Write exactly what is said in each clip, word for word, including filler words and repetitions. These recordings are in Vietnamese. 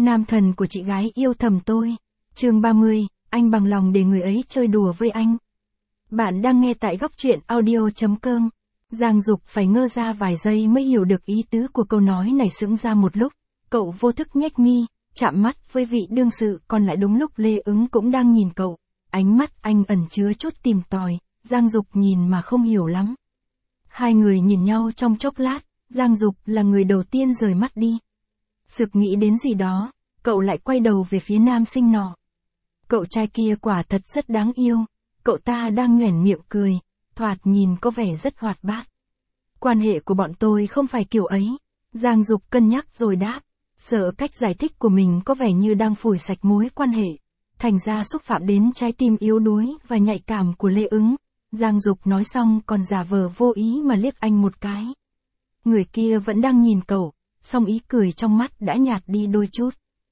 Nam thần của chị gái yêu thầm tôi. Chương ba mươi, anh bằng lòng để người ấy chơi đùa với anh. Bạn đang nghe tại góc truyện audio chấm com. Giang Dục phải ngơ ra vài giây mới hiểu được ý tứ của câu nói này, sững ra một lúc. Cậu vô thức nhếch mi, chạm mắt với vị đương sự, còn lại đúng lúc Lê Ứng cũng đang nhìn cậu. Ánh mắt anh ẩn chứa chút tìm tòi, Giang Dục nhìn mà không hiểu lắm. Hai người nhìn nhau trong chốc lát, Giang Dục là người đầu tiên rời mắt đi. Sực nghĩ đến gì đó, cậu lại quay đầu về phía nam sinh nọ. Cậu trai kia quả thật rất đáng yêu, cậu ta đang nhoẻn miệng cười, thoạt nhìn có vẻ rất hoạt bát. Quan hệ của bọn tôi không phải kiểu ấy, Giang Dục cân nhắc rồi đáp, sợ cách giải thích của mình có vẻ như đang phủi sạch mối quan hệ, thành ra xúc phạm đến trái tim yếu đuối và nhạy cảm của Lê Ứng. Giang Dục nói xong còn giả vờ vô ý mà liếc anh một cái. Người kia vẫn đang nhìn cậu, song ý cười trong mắt đã nhạt đi đôi chút.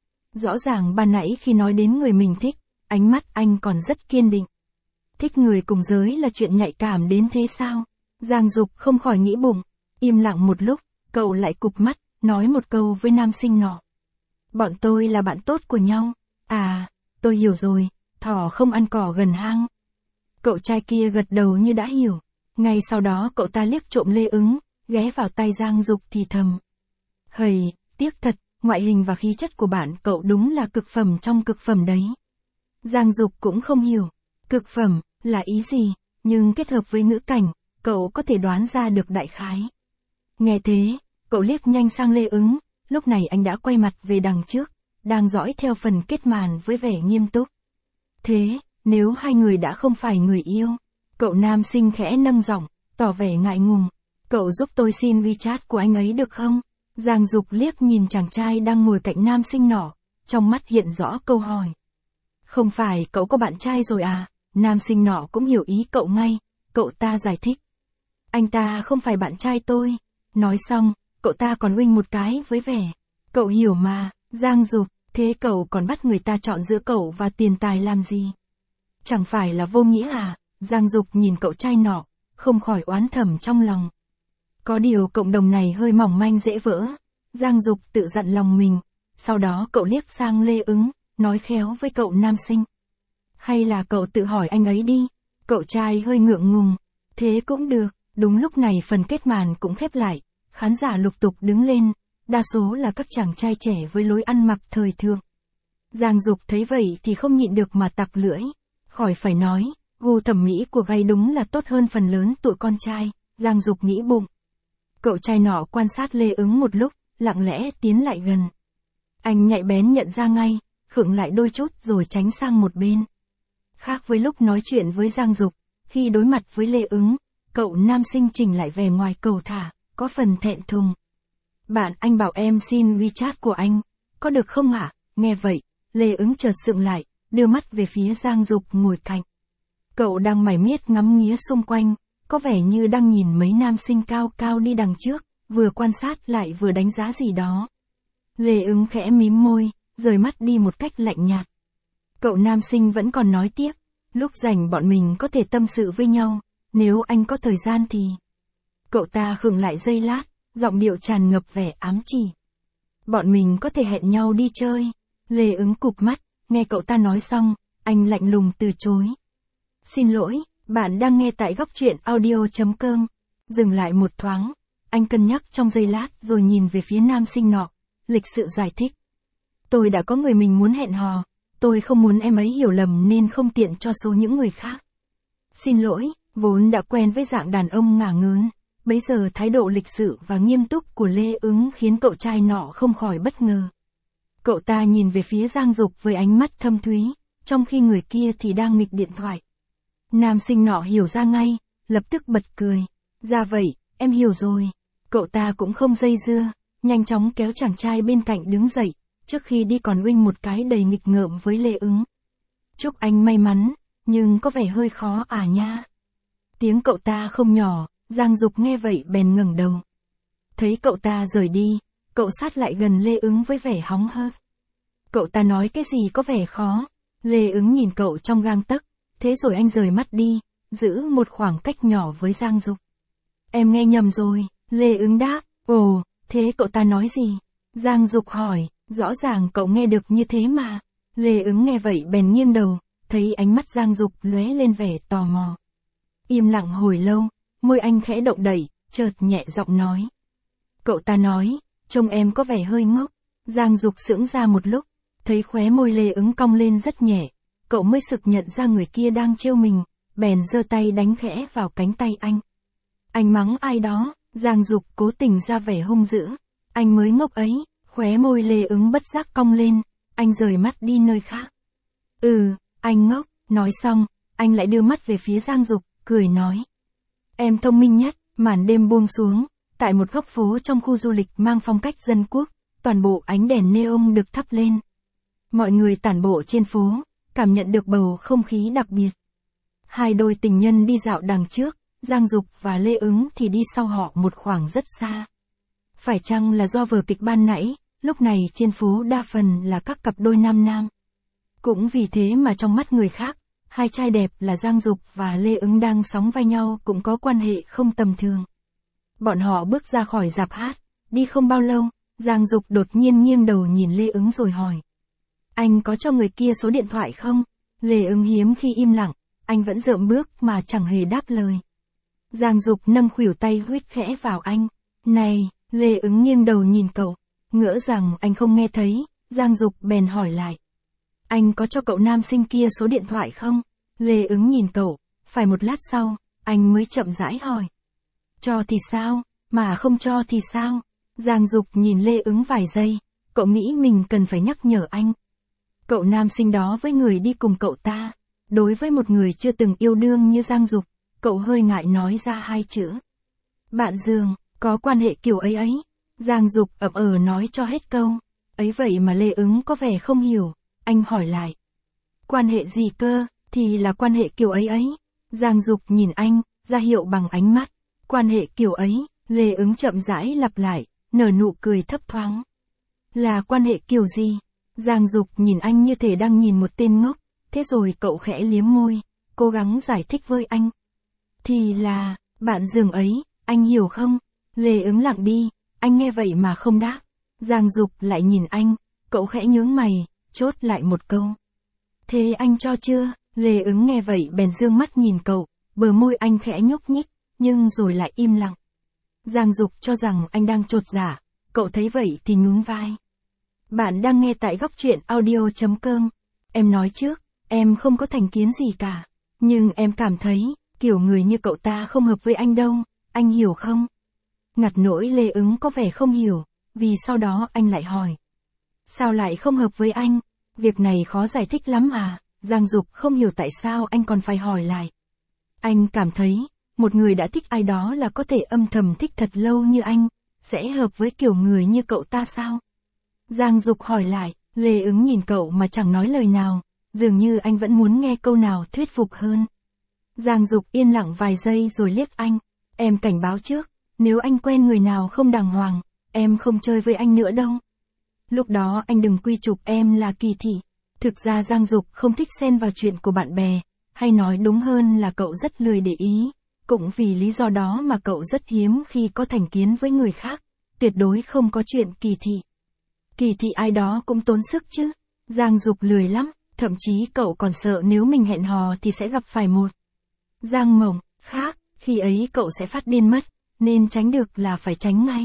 Rõ ràng ban nãy khi nói đến người mình thích, ánh mắt anh còn rất kiên định. Thích người cùng giới là chuyện nhạy cảm đến thế sao? Giang Dục không khỏi nghĩ bụng. Im lặng một lúc, cậu lại cụp mắt, nói một câu với nam sinh nọ. Bọn tôi là bạn tốt của nhau. À, tôi hiểu rồi, thỏ không ăn cỏ gần hang. Cậu trai kia gật đầu như đã hiểu. Ngay sau đó cậu ta liếc trộm Lê Ứng, ghé vào tai Giang Dục thì thầm. Hầy, tiếc thật, ngoại hình và khí chất của bạn cậu đúng là cực phẩm trong cực phẩm đấy. Giang Dục cũng không hiểu, cực phẩm là ý gì, nhưng kết hợp với ngữ cảnh, cậu có thể đoán ra được đại khái. Nghe thế, cậu liếc nhanh sang Lê Ứng, lúc này anh đã quay mặt về đằng trước, đang dõi theo phần kết màn với vẻ nghiêm túc. Thế, nếu hai người đã không phải người yêu, cậu nam sinh khẽ nâng giọng, tỏ vẻ ngại ngùng. Cậu giúp tôi xin WeChat của anh ấy được không? Giang Dục liếc nhìn chàng trai đang ngồi cạnh nam sinh nọ, trong mắt hiện rõ câu hỏi. Không phải cậu có bạn trai rồi à? Nam sinh nọ cũng hiểu ý cậu ngay, cậu ta giải thích. Anh ta không phải bạn trai tôi. Nói xong, cậu ta còn uinh một cái với vẻ. Cậu hiểu mà, Giang Dục, thế cậu còn bắt người ta chọn giữa cậu và tiền tài làm gì? Chẳng phải là vô nghĩa à? Giang Dục nhìn cậu trai nọ, không khỏi oán thầm trong lòng. Có điều cộng đồng này hơi mỏng manh dễ vỡ. Giang Dục tự dặn lòng mình, sau đó cậu liếc sang Lê Ứng, nói khéo với cậu nam sinh. Hay là cậu tự hỏi anh ấy đi? Cậu trai hơi ngượng ngùng. Thế cũng được. Đúng lúc này phần kết màn cũng khép lại, khán giả lục tục đứng lên, đa số là các chàng trai trẻ với lối ăn mặc thời thượng. Giang Dục thấy vậy thì không nhịn được mà tặc lưỡi, khỏi phải nói, gu thẩm mỹ của gay đúng là tốt hơn phần lớn tụi con trai, Giang Dục nghĩ bụng. Cậu trai nọ quan sát Lê Ứng một lúc, lặng lẽ tiến lại gần. Anh nhạy bén nhận ra ngay, khựng lại đôi chút rồi tránh sang một bên. Khác với lúc nói chuyện với Giang Dục, khi đối mặt với Lê Ứng, cậu nam sinh chỉnh lại vẻ ngoài cầu thả, có phần thẹn thùng. Bạn anh bảo em xin WeChat của anh, có được không ạ? Nghe vậy, Lê Ứng chợt sững lại, đưa mắt về phía Giang Dục ngồi cạnh. Cậu đang mải miết ngắm nghía xung quanh, có vẻ như đang nhìn mấy nam sinh cao cao đi đằng trước, vừa quan sát lại vừa đánh giá gì đó. Lê Ứng khẽ mím môi, rời mắt đi một cách lạnh nhạt. Cậu nam sinh vẫn còn nói tiếp, lúc rảnh bọn mình có thể tâm sự với nhau, nếu anh có thời gian thì... Cậu ta khựng lại giây lát, giọng điệu tràn ngập vẻ ám chỉ. Bọn mình có thể hẹn nhau đi chơi. Lê Ứng cụp mắt, nghe cậu ta nói xong, anh lạnh lùng từ chối. Xin lỗi, bạn đang nghe tại góc truyện audio chấm com. Dừng lại một thoáng, anh cân nhắc trong giây lát rồi nhìn về phía nam sinh nọ, lịch sự giải thích. Tôi đã có người mình muốn hẹn hò, tôi không muốn em ấy hiểu lầm nên không tiện cho số những người khác. Xin lỗi, vốn đã quen với dạng đàn ông ngả ngớn, bấy giờ thái độ lịch sự và nghiêm túc của Lê Ứng khiến cậu trai nọ không khỏi bất ngờ. Cậu ta nhìn về phía Giang Dục với ánh mắt thâm thúy, trong khi người kia thì đang nghịch điện thoại. Nam sinh nọ hiểu ra ngay, lập tức bật cười. Ra vậy, em hiểu rồi. Cậu ta cũng không dây dưa, nhanh chóng kéo chàng trai bên cạnh đứng dậy, trước khi đi còn uinh một cái đầy nghịch ngợm với Lê Ứng. Chúc anh may mắn, nhưng có vẻ hơi khó à nha. Tiếng cậu ta không nhỏ, Giang Dục nghe vậy bèn ngẩng đầu. Thấy cậu ta rời đi, cậu sát lại gần Lê Ứng với vẻ hóng hớt. Cậu ta nói cái gì có vẻ khó. Lê Ứng nhìn cậu trong gang tấc, thế rồi anh rời mắt đi, giữ một khoảng cách nhỏ với Giang Dục. Em nghe nhầm rồi, Lê Ứng đáp. Ồ, thế cậu ta nói gì? Giang Dục hỏi. Rõ ràng cậu nghe được như thế mà. Lê Ứng nghe vậy bèn nghiêng đầu, thấy ánh mắt Giang Dục lóe lên vẻ tò mò. Im lặng hồi lâu, môi anh khẽ động đẩy, chợt nhẹ giọng nói. Cậu ta nói, trông em có vẻ hơi ngốc. Giang Dục sững ra một lúc, thấy khóe môi Lê Ứng cong lên rất nhẹ, cậu mới sực nhận ra người kia đang trêu mình, bèn giơ tay đánh khẽ vào cánh tay anh. Anh mắng ai đó, Giang Dục cố tình ra vẻ hung dữ. Anh mới ngốc ấy, khóe môi Lê Ứng bất giác cong lên, anh rời mắt đi nơi khác. Ừ, anh ngốc, nói xong, anh lại đưa mắt về phía Giang Dục, cười nói. Em thông minh nhất. Màn đêm buông xuống, tại một góc phố trong khu du lịch mang phong cách dân quốc, toàn bộ ánh đèn neon được thắp lên. Mọi người tản bộ trên phố, cảm nhận được bầu không khí đặc biệt. Hai đôi tình nhân đi dạo đằng trước, Giang Dục và Lê Ứng thì đi sau họ một khoảng rất xa. Phải chăng là do vở kịch ban nãy, lúc này trên phố đa phần là các cặp đôi nam nam. Cũng vì thế mà trong mắt người khác, hai trai đẹp là Giang Dục và Lê Ứng đang sóng vai nhau cũng có quan hệ không tầm thường. Bọn họ bước ra khỏi rạp hát, đi không bao lâu, Giang Dục đột nhiên nghiêng đầu nhìn Lê Ứng rồi hỏi. Anh có cho người kia số điện thoại không? Lê Ứng hiếm khi im lặng, anh vẫn rợm bước mà chẳng hề đáp lời. Giang Dục nâng khuỷu tay huýt khẽ vào anh. Này, Lê Ứng nghiêng đầu nhìn cậu, ngỡ rằng anh không nghe thấy, Giang Dục bèn hỏi lại. Anh có cho cậu nam sinh kia số điện thoại không? Lê Ứng nhìn cậu, phải một lát sau, anh mới chậm rãi hỏi. Cho thì sao, mà không cho thì sao? Giang Dục nhìn Lê Ứng vài giây, cậu nghĩ mình cần phải nhắc nhở anh. Cậu nam sinh đó với người đi cùng cậu ta, đối với một người chưa từng yêu đương như Giang Dục, cậu hơi ngại nói ra hai chữ. Bạn giường, có quan hệ kiểu ấy ấy. Giang Dục ậm ờ nói cho hết câu, ấy vậy mà Lê Ứng có vẻ không hiểu. Anh hỏi lại. Quan hệ gì cơ, thì là quan hệ kiểu ấy ấy. Giang Dục nhìn anh, ra hiệu bằng ánh mắt. Quan hệ kiểu ấy, Lê Ứng chậm rãi lặp lại, nở nụ cười thấp thoáng. Là quan hệ kiểu gì? Giang Dục nhìn anh như thể đang nhìn một tên ngốc, thế rồi cậu khẽ liếm môi, cố gắng giải thích với anh. Thì là, bạn giường ấy, anh hiểu không? Lê Ứng lặng đi, anh nghe vậy mà không đáp. Giang Dục lại nhìn anh, cậu khẽ nhướng mày, chốt lại một câu. Thế anh cho chưa? Lê Ứng nghe vậy bèn dương mắt nhìn cậu, bờ môi anh khẽ nhúc nhích, nhưng rồi lại im lặng. Giang Dục cho rằng anh đang chột dạ, cậu thấy vậy thì nhún vai. Bạn đang nghe tại góc truyện audio chấm com. Em nói trước, em không có thành kiến gì cả, nhưng em cảm thấy, kiểu người như cậu ta không hợp với anh đâu, anh hiểu không? Ngặt nỗi Lê Ứng có vẻ không hiểu, vì sau đó anh lại hỏi. Sao lại không hợp với anh? Việc này khó giải thích lắm à? Giang Dục không hiểu tại sao anh còn phải hỏi lại. Anh cảm thấy, một người đã thích ai đó là có thể âm thầm thích thật lâu như anh, sẽ hợp với kiểu người như cậu ta sao? Giang Dục hỏi lại, Lê Ứng nhìn cậu mà chẳng nói lời nào, dường như anh vẫn muốn nghe câu nào thuyết phục hơn. Giang Dục yên lặng vài giây rồi liếc anh, em cảnh báo trước, nếu anh quen người nào không đàng hoàng, em không chơi với anh nữa đâu. Lúc đó anh đừng quy chụp em là kỳ thị. Thực ra Giang Dục không thích xen vào chuyện của bạn bè, hay nói đúng hơn là cậu rất lười để ý, cũng vì lý do đó mà cậu rất hiếm khi có thành kiến với người khác, tuyệt đối không có chuyện kỳ thị. Kỳ thị ai đó cũng tốn sức chứ. Giang Dục lười lắm, thậm chí cậu còn sợ nếu mình hẹn hò thì sẽ gặp phải một Giang Mộng khác, khi ấy cậu sẽ phát điên mất, nên tránh được là phải tránh ngay.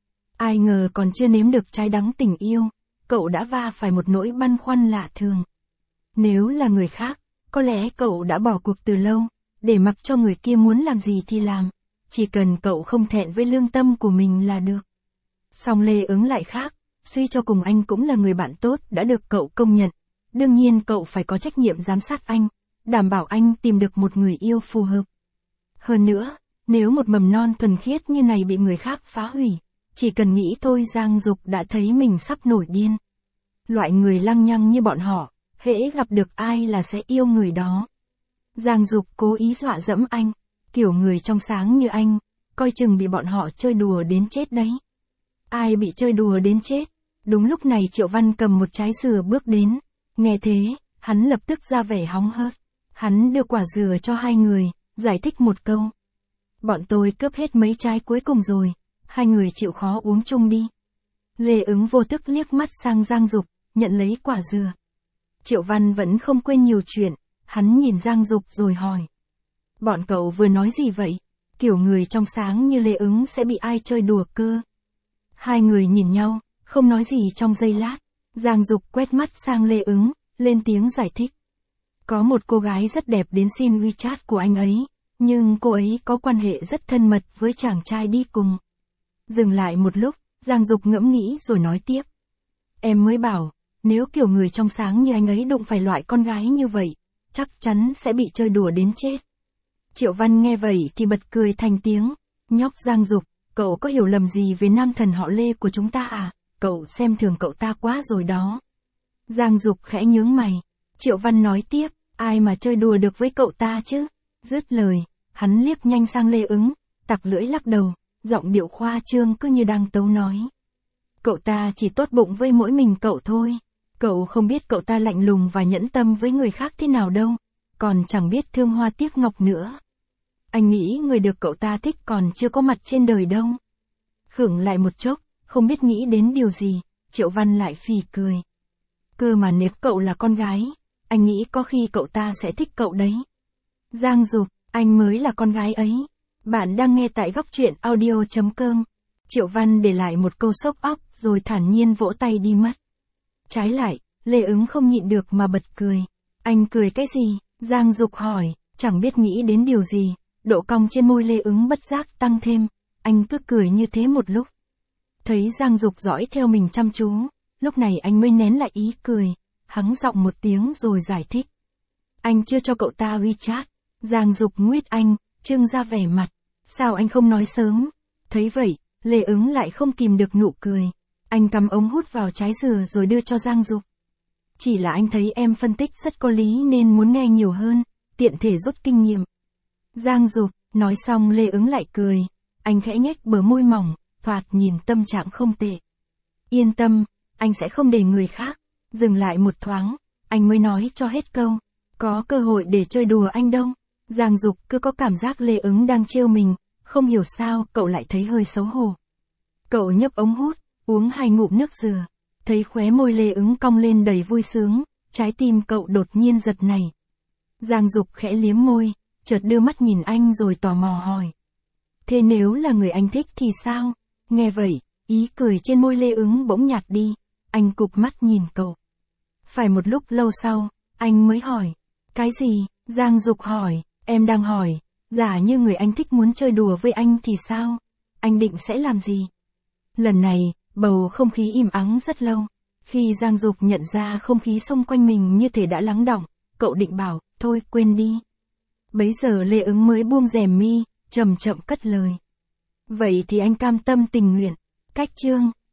Ai ngờ còn chưa nếm được trái đắng tình yêu, cậu đã va phải một nỗi băn khoăn lạ thường. Nếu là người khác, có lẽ cậu đã bỏ cuộc từ lâu, để mặc cho người kia muốn làm gì thì làm, chỉ cần cậu không thẹn với lương tâm của mình là được. Song Lê Ứng lại khác, suy cho cùng anh cũng là người bạn tốt đã được cậu công nhận, đương nhiên cậu phải có trách nhiệm giám sát anh, đảm bảo anh tìm được một người yêu phù hợp. Hơn nữa, nếu một mầm non thuần khiết như này bị người khác phá hủy, chỉ cần nghĩ thôi Giang Dục đã thấy mình sắp nổi điên. Loại người lăng nhăng như bọn họ, hễ gặp được ai là sẽ yêu người đó. Giang Dục cố ý dọa dẫm anh, kiểu người trong sáng như anh, coi chừng bị bọn họ chơi đùa đến chết đấy. Ai bị chơi đùa đến chết? Đúng lúc này Triệu Văn cầm một trái dừa bước đến, nghe thế, hắn lập tức ra vẻ hóng hớt. Hắn đưa quả dừa cho hai người, giải thích một câu. Bọn tôi cướp hết mấy trái cuối cùng rồi, hai người chịu khó uống chung đi. Lê Ứng vô thức liếc mắt sang Giang Dục, nhận lấy quả dừa. Triệu Văn vẫn không quên nhiều chuyện, hắn nhìn Giang Dục rồi hỏi. Bọn cậu vừa nói gì vậy? Kiểu người trong sáng như Lê Ứng sẽ bị ai chơi đùa cơ? Hai người nhìn nhau, không nói gì trong giây lát. Giang Dục quét mắt sang Lê Ứng, lên tiếng giải thích. Có một cô gái rất đẹp đến xin WeChat của anh ấy, nhưng cô ấy có quan hệ rất thân mật với chàng trai đi cùng. Dừng lại một lúc, Giang Dục ngẫm nghĩ rồi nói tiếp. Em mới bảo, nếu kiểu người trong sáng như anh ấy đụng phải loại con gái như vậy, chắc chắn sẽ bị chơi đùa đến chết. Triệu Văn nghe vậy thì bật cười thành tiếng. Nhóc Giang Dục, cậu có hiểu lầm gì về nam thần họ Lê của chúng ta à? Cậu xem thường cậu ta quá rồi đó. Giang Dục khẽ nhướng mày. Triệu Văn nói tiếp, ai mà chơi đùa được với cậu ta chứ? Dứt lời, hắn liếc nhanh sang Lê Ứng, tặc lưỡi lắc đầu, giọng điệu khoa trương cứ như đang tấu nói. Cậu ta chỉ tốt bụng với mỗi mình cậu thôi. Cậu không biết cậu ta lạnh lùng và nhẫn tâm với người khác thế nào đâu, còn chẳng biết thương hoa tiếc ngọc nữa. Anh nghĩ người được cậu ta thích còn chưa có mặt trên đời đâu. Khựng lại một chốc, không biết nghĩ đến điều gì, Triệu Văn lại phì cười. Cơ mà nếu cậu là con gái, anh nghĩ có khi cậu ta sẽ thích cậu đấy. Giang Dục, anh mới là con gái ấy. Bạn đang nghe tại góc truyện audio chấm com. Triệu Văn để lại một câu sốc óc rồi thản nhiên vỗ tay đi mất. Trái lại, Lê Ứng không nhịn được mà bật cười. Anh cười cái gì? Giang Dục hỏi, chẳng biết nghĩ đến điều gì, độ cong trên môi Lê Ứng bất giác tăng thêm, anh cứ cười như thế một lúc. Thấy Giang Dục dõi theo mình chăm chú, lúc này anh mới nén lại ý cười, hắng giọng một tiếng rồi giải thích. Anh chưa cho cậu ta WeChat. Giang Dục nguyết anh, trưng ra vẻ mặt, sao anh không nói sớm? Thấy vậy, Lê Ứng lại không kìm được nụ cười. Anh cắm ống hút vào trái dừa rồi đưa cho Giang Dục. Chỉ là anh thấy em phân tích rất có lý nên muốn nghe nhiều hơn, tiện thể rút kinh nghiệm. Giang Dục, nói xong Lê Ứng lại cười. Anh khẽ nhếch bờ môi mỏng, thoạt nhìn tâm trạng không tệ. Yên tâm, anh sẽ không để người khác. Dừng lại một thoáng, anh mới nói cho hết câu. Có cơ hội để chơi đùa anh đâu. Giang Dục cứ có cảm giác Lê Ứng đang trêu mình, không hiểu sao cậu lại thấy hơi xấu hổ. Cậu nhấp ống hút, uống hai ngụm nước dừa, thấy khóe môi Lê Ứng cong lên đầy vui sướng, trái tim cậu đột nhiên giật nảy. Giang Dục khẽ liếm môi, chợt đưa mắt nhìn anh rồi tò mò hỏi. Thế nếu là người anh thích thì sao? Nghe vậy, ý cười trên môi Lê Ứng bỗng nhạt đi, anh cụp mắt nhìn cậu. Phải một lúc lâu sau, anh mới hỏi. Cái gì? Giang Dục hỏi, em đang hỏi, giả như người anh thích muốn chơi đùa với anh thì sao? Anh định sẽ làm gì? Lần này, bầu không khí im ắng rất lâu. Khi Giang Dục nhận ra không khí xung quanh mình như thể đã lắng đọng, cậu định bảo, thôi quên đi. Bấy giờ Lê Ứng mới buông rèm mi, chậm chậm cất lời. Vậy thì anh cam tâm tình nguyện. Cách chương